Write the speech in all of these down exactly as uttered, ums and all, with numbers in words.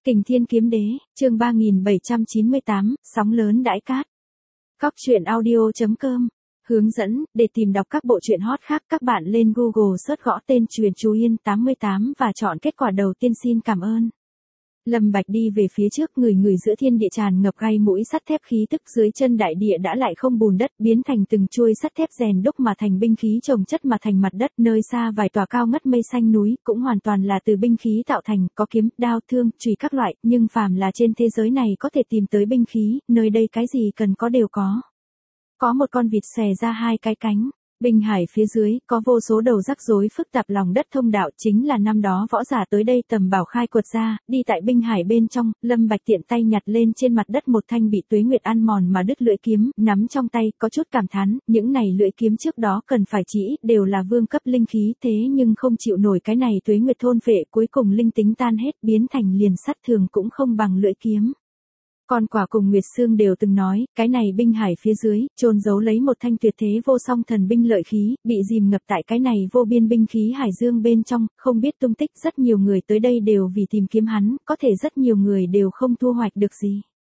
Kình Thiên Kiếm Đế, chương ba nghìn bảy trăm chín mươi tám, sóng lớn đãi cát. Cóc truyện audio chấm com. Hướng dẫn, để tìm đọc các bộ truyện hot khác các bạn lên Google search gõ tên Truyện Chú Yên tám mươi tám và chọn kết quả đầu tiên. Xin cảm ơn. Lâm Bạch đi về phía trước, người người giữa thiên địa tràn ngập gai mũi sắt thép khí tức, dưới chân đại địa đã lại không bùn đất, biến thành từng chuôi sắt thép rèn đúc mà thành binh khí chồng chất mà thành mặt đất, nơi xa vài tòa cao ngất mây xanh núi, cũng hoàn toàn là từ binh khí tạo thành, có kiếm, đao, thương, chùy các loại, nhưng phàm là trên thế giới này có thể tìm tới binh khí, nơi đây cái gì cần có đều có. Có một con vịt xòe ra hai cái cánh. Binh hải phía dưới, có vô số đầu rắc rối phức tạp lòng đất thông đạo, chính là năm đó võ giả tới đây tầm bảo khai quật ra, đi tại binh hải bên trong, Lâm Bạch tiện tay nhặt lên trên mặt đất một thanh bị tuế nguyệt ăn mòn mà đứt lưỡi kiếm, nắm trong tay, có chút cảm thán, những này lưỡi kiếm trước đó cần phải chỉ ít đều là vương cấp linh khí, thế nhưng không chịu nổi cái này tuế nguyệt thôn phệ, cuối cùng linh tính tan hết, biến thành liền sắt thường cũng không bằng lưỡi kiếm. Con Quả cùng Nguyệt Sương đều từng nói, cái này binh hải phía dưới, chôn giấu lấy một thanh tuyệt thế vô song thần binh lợi khí, bị dìm ngập tại cái này vô biên binh khí hải dương bên trong, không biết tung tích, rất nhiều người tới đây đều vì tìm kiếm hắn, có thể rất nhiều người đều không thu hoạch được gì.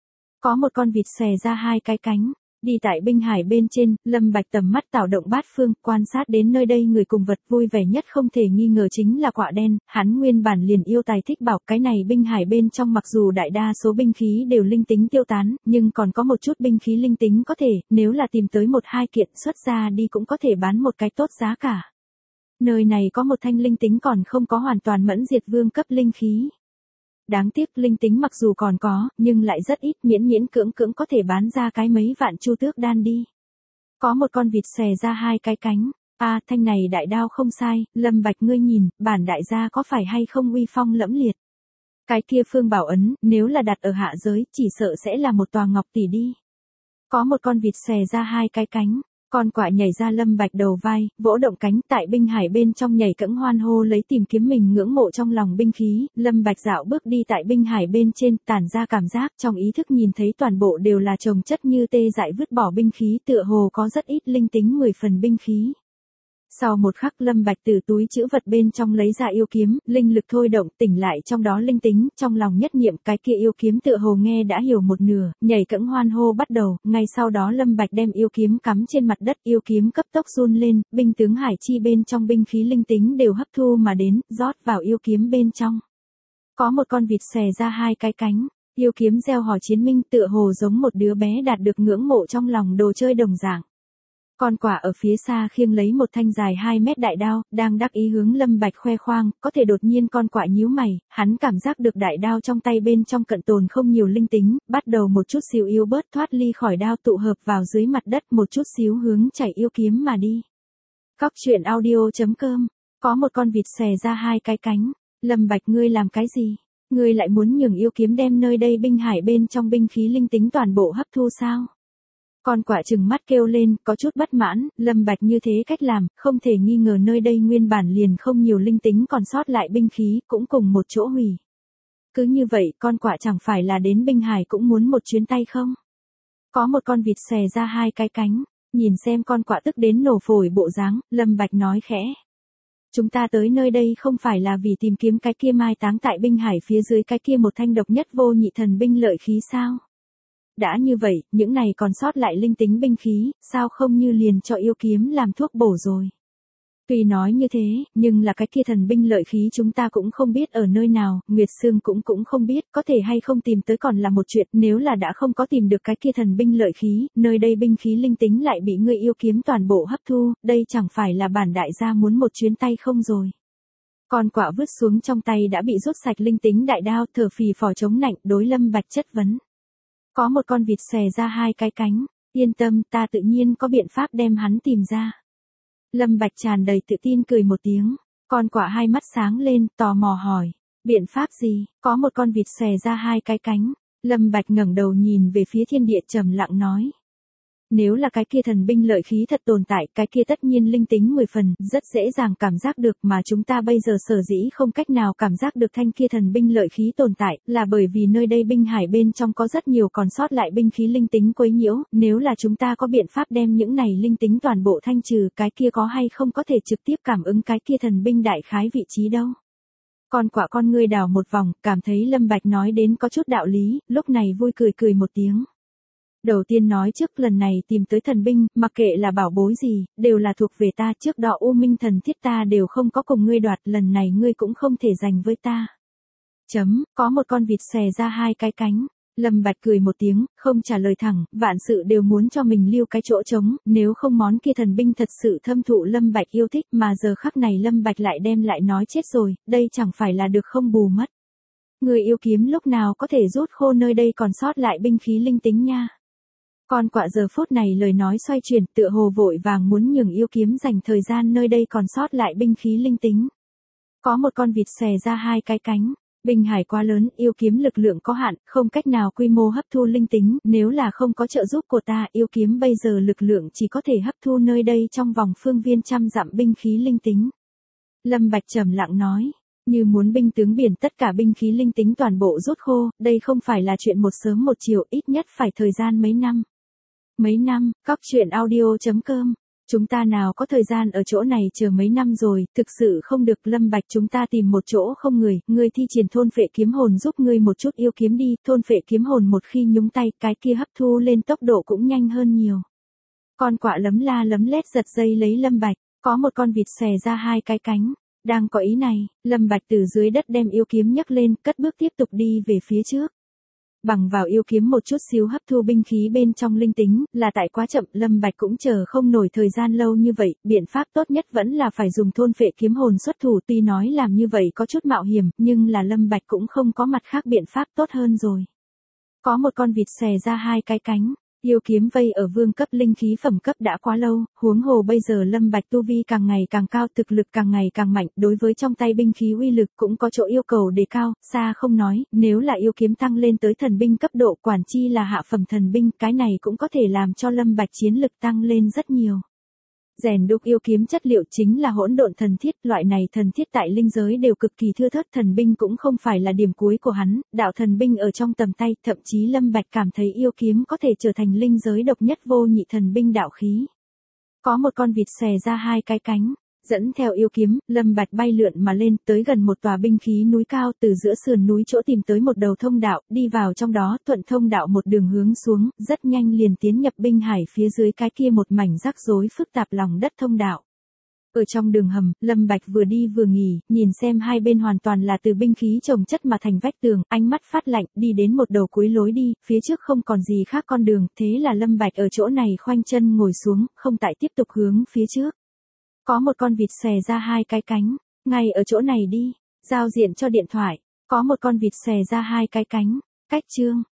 Có một con vịt xòe ra hai cái cánh. Đi tại binh hải bên trên, Lâm Bạch tầm mắt tảo động bát phương, quan sát đến nơi đây người cùng vật vui vẻ nhất không thể nghi ngờ chính là Quạ Đen, hắn nguyên bản liền yêu tài thích bảo, cái này binh hải bên trong mặc dù đại đa số binh khí đều linh tính tiêu tán, nhưng còn có một chút binh khí linh tính có thể, nếu là tìm tới một hai kiện xuất ra đi cũng có thể bán một cái tốt giá cả. Nơi này có một thanh linh tính còn không có hoàn toàn mẫn diệt vương cấp linh khí. Đáng tiếc linh tính mặc dù còn có, nhưng lại rất ít, miễn miễn cưỡng cưỡng có thể bán ra cái mấy vạn chu tước đan đi. Có một con vịt xòe ra hai cái cánh. A, à, thanh này đại đao không sai, Lâm Bạch ngươi nhìn, bản đại gia có phải hay không uy phong lẫm liệt. Cái kia phương bảo ấn, nếu là đặt ở hạ giới, chỉ sợ sẽ là một tòa ngọc tỷ đi. Có một con vịt xòe ra hai cái cánh. Con Quạ nhảy ra Lâm Bạch đầu vai, vỗ động cánh, tại binh hải bên trong nhảy cẫng hoan hô lấy tìm kiếm mình ngưỡng mộ trong lòng binh khí. Lâm Bạch dạo bước đi tại binh hải bên trên, tản ra cảm giác trong ý thức nhìn thấy toàn bộ đều là chồng chất như tê dại vứt bỏ binh khí, tựa hồ có rất ít linh tính mười phần binh khí. Sau một khắc Lâm Bạch từ túi trữ vật bên trong lấy ra yêu kiếm, linh lực thôi động, tỉnh lại trong đó linh tính, trong lòng nhất niệm cái kia yêu kiếm tựa hồ nghe đã hiểu một nửa, nhảy cẫng hoan hô bắt đầu, ngay sau đó Lâm Bạch đem yêu kiếm cắm trên mặt đất, yêu kiếm cấp tốc run lên, binh tướng hải chi bên trong binh khí linh tính đều hấp thu mà đến, rót vào yêu kiếm bên trong. Có một con vịt xòe ra hai cái cánh, yêu kiếm reo hò chiến minh, tựa hồ giống một đứa bé đạt được ngưỡng mộ trong lòng đồ chơi đồng dạng. Con Quả ở phía xa khiêng lấy một thanh dài hai mét đại đao, đang đắc ý hướng Lâm Bạch khoe khoang, có thể đột nhiên con Quả nhíu mày, hắn cảm giác được đại đao trong tay bên trong cận tồn không nhiều linh tính, bắt đầu một chút xíu yếu bớt thoát ly khỏi đao tụ hợp vào dưới mặt đất, một chút xíu hướng chảy yêu kiếm mà đi. Cóc truyện audio chấm com. Có một con vịt xòe ra hai cái cánh. Lâm Bạch ngươi làm cái gì? Ngươi lại muốn nhường yêu kiếm đem nơi đây binh hải bên trong binh khí linh tính toàn bộ hấp thu sao? Con Quả trừng mắt kêu lên, có chút bất mãn, Lâm Bạch như thế cách làm, không thể nghi ngờ nơi đây nguyên bản liền không nhiều linh tính còn sót lại binh khí, cũng cùng một chỗ hủy. Cứ như vậy, con Quả chẳng phải là đến binh hải cũng muốn một chuyến tay không? Có một con vịt xòe ra hai cái cánh, nhìn xem con Quả tức đến nổ phổi bộ dáng, Lâm Bạch nói khẽ. Chúng ta tới nơi đây không phải là vì tìm kiếm cái kia mai táng tại binh hải phía dưới cái kia một thanh độc nhất vô nhị thần binh lợi khí sao? Đã như vậy, những này còn sót lại linh tính binh khí, sao không như liền cho yêu kiếm làm thuốc bổ rồi. Tuy nói như thế, nhưng là cái kia thần binh lợi khí chúng ta cũng không biết ở nơi nào, Nguyệt Sương cũng cũng không biết, có thể hay không tìm tới còn là một chuyện, nếu là đã không có tìm được cái kia thần binh lợi khí, nơi đây binh khí linh tính lại bị người yêu kiếm toàn bộ hấp thu, đây chẳng phải là bản đại gia muốn một chuyến tay không rồi. Con Quả vứt xuống trong tay đã bị rút sạch linh tính đại đao, thở phì phò chống nạnh, đối Lâm Bạch chất vấn. Có một con vịt xòe ra hai cái cánh, yên tâm, ta tự nhiên có biện pháp đem hắn tìm ra. Lâm Bạch tràn đầy tự tin cười một tiếng, con Quả hai mắt sáng lên, tò mò hỏi, biện pháp gì? Có một con vịt xòe ra hai cái cánh, Lâm Bạch ngẩng đầu nhìn về phía thiên địa trầm lặng nói. Nếu là cái kia thần binh lợi khí thật tồn tại, cái kia tất nhiên linh tính mười phần, rất dễ dàng cảm giác được, mà chúng ta bây giờ sở dĩ không cách nào cảm giác được thanh kia thần binh lợi khí tồn tại, là bởi vì nơi đây binh hải bên trong có rất nhiều còn sót lại binh khí linh tính quấy nhiễu, nếu là chúng ta có biện pháp đem những này linh tính toàn bộ thanh trừ, cái kia có hay không có thể trực tiếp cảm ứng cái kia thần binh đại khái vị trí đâu. Con quạ con ngươi đảo một vòng, cảm thấy Lâm Bạch nói đến có chút đạo lý, lúc này vui cười cười một tiếng. Đầu tiên nói trước lần này tìm tới thần binh, mặc kệ là bảo bối gì, đều là thuộc về ta, trước đó U Minh thần thiết ta đều không có cùng ngươi đoạt, lần này ngươi cũng không thể giành với ta. Chấm, có một con vịt xòe ra hai cái cánh. Lâm Bạch cười một tiếng, không trả lời thẳng, vạn sự đều muốn cho mình lưu cái chỗ trống, nếu không món kia thần binh thật sự thâm thụ Lâm Bạch yêu thích, mà giờ khắc này Lâm Bạch lại đem lại nói chết rồi, đây chẳng phải là được không bù mất. Người yêu kiếm lúc nào có thể rút khô nơi đây còn sót lại binh khí linh tính nha. Con quạ giờ phút này lời nói xoay chuyển, tựa hồ vội vàng muốn nhường yêu kiếm dành thời gian nơi đây còn sót lại binh khí linh tính. Có một con vịt xòe ra hai cái cánh. Binh hải quá lớn, yêu kiếm lực lượng có hạn, không cách nào quy mô hấp thu linh tính, nếu là không có trợ giúp của ta, yêu kiếm bây giờ lực lượng chỉ có thể hấp thu nơi đây trong vòng phương viên trăm dặm binh khí linh tính. Lâm Bạch trầm lặng nói, như muốn binh tướng biển tất cả binh khí linh tính toàn bộ rút khô, đây không phải là chuyện một sớm một chiều, ít nhất phải thời gian mấy năm. Mấy năm, Cóc Truyện Audio chấm com. Chúng ta nào có thời gian ở chỗ này chờ mấy năm rồi, thực sự không được. Lâm Bạch, chúng ta tìm một chỗ không người, ngươi thi triển thôn phệ kiếm hồn giúp ngươi một chút yêu kiếm đi, thôn phệ kiếm hồn một khi nhúng tay, cái kia hấp thu lên tốc độ cũng nhanh hơn nhiều. Con quạ lấm la lấm lét giật dây lấy Lâm Bạch, có một con vịt xòe ra hai cái cánh. Đang có ý này, Lâm Bạch từ dưới đất đem yêu kiếm nhấc lên, cất bước tiếp tục đi về phía trước. Bằng vào yêu kiếm một chút xíu hấp thu binh khí bên trong linh tính, là tại quá chậm, Lâm Bạch cũng chờ không nổi thời gian lâu như vậy, biện pháp tốt nhất vẫn là phải dùng thôn phệ kiếm hồn xuất thủ, tuy nói làm như vậy có chút mạo hiểm, nhưng là Lâm Bạch cũng không có mặt khác biện pháp tốt hơn rồi. Có một con vịt xòe ra hai cái cánh. Yêu kiếm vây ở vương cấp linh khí phẩm cấp đã quá lâu, huống hồ bây giờ Lâm Bạch tu vi càng ngày càng cao, thực lực càng ngày càng mạnh, đối với trong tay binh khí uy lực cũng có chỗ yêu cầu đề cao, xa không nói, nếu là yêu kiếm tăng lên tới thần binh cấp độ, quản chi là hạ phẩm thần binh, cái này cũng có thể làm cho Lâm Bạch chiến lực tăng lên rất nhiều. Rèn đúc yêu kiếm chất liệu chính là hỗn độn thần thiết, loại này thần thiết tại linh giới đều cực kỳ thưa thớt, thần binh cũng không phải là điểm cuối của hắn, đạo thần binh ở trong tầm tay, thậm chí Lâm Bạch cảm thấy yêu kiếm có thể trở thành linh giới độc nhất vô nhị thần binh đạo khí. Có một con vịt xòe ra hai cái cánh, dẫn theo yêu kiếm, Lâm Bạch bay lượn mà lên, tới gần một tòa binh khí núi cao, từ giữa sườn núi chỗ tìm tới một đầu thông đạo, đi vào trong đó, thuận thông đạo một đường hướng xuống, rất nhanh liền tiến nhập binh hải phía dưới cái kia một mảnh rắc rối phức tạp lòng đất thông đạo. Ở trong đường hầm, Lâm Bạch vừa đi vừa nghỉ, nhìn xem hai bên hoàn toàn là từ binh khí chồng chất mà thành vách tường, ánh mắt phát lạnh, đi đến một đầu cuối lối đi, phía trước không còn gì khác con đường, thế là Lâm Bạch ở chỗ này khoanh chân ngồi xuống, không tại tiếp tục hướng phía trước. Có một con vịt xòe ra hai cái cánh, ngay ở chỗ này đi, giao diện cho điện thoại, có một con vịt xòe ra hai cái cánh, cách chương.